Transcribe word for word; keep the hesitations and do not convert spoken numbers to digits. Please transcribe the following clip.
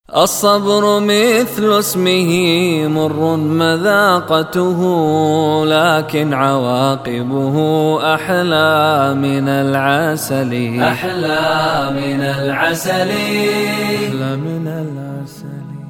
الصبر مثل اسمه مر مذاقته، لكن عواقبه أحلى من العسل. أحلى من العسل. أحلى من العسل.